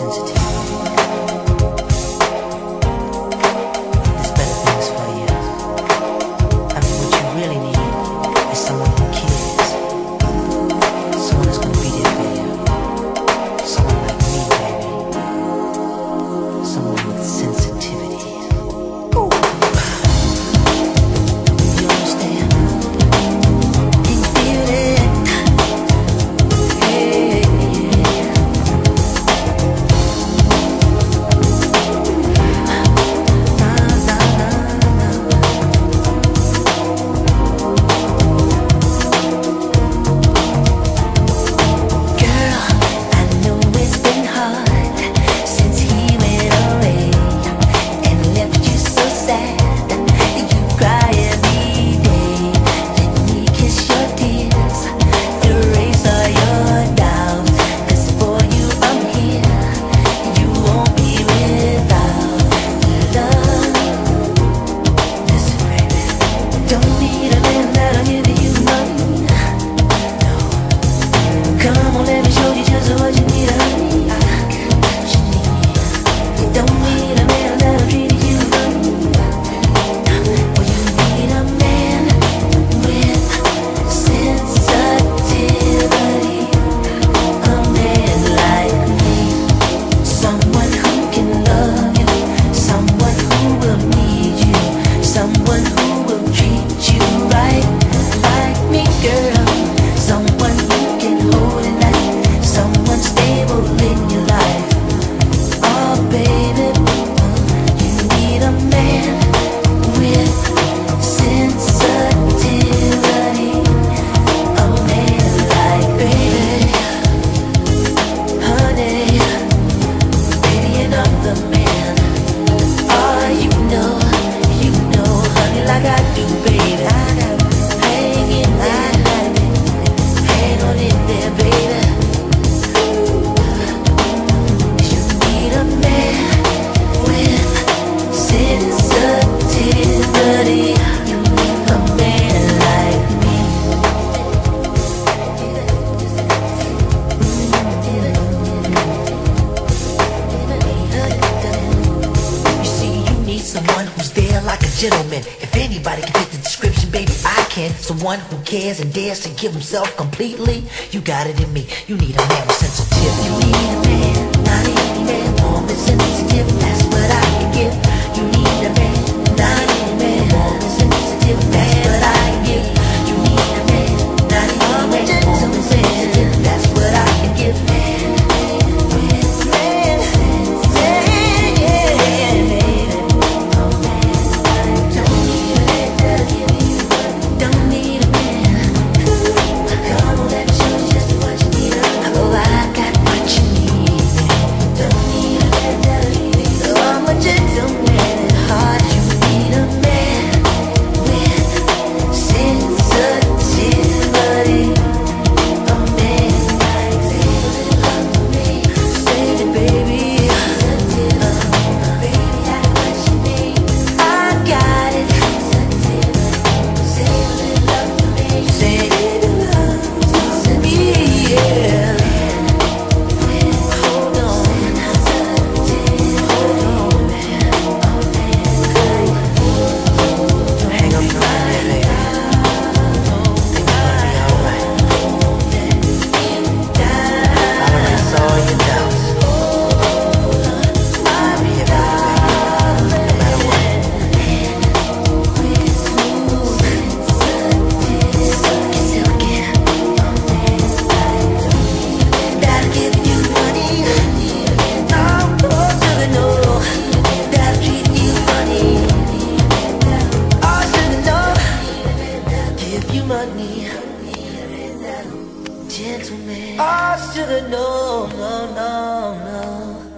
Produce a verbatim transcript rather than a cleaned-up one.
Gentleman, if anybody can fit the description, baby, I can. Someone who cares and dares to give himself completely. You got it in me. You need a man with sensitivity. You need a man, not any man, warm and sensitive. That's what I can give. You need a man, not any man, warm and sensitive. That's what I can give. You need a man, not any man, warm and sensitive. That's what I can give. Gentleman, oh, sugar, no, no, no, no.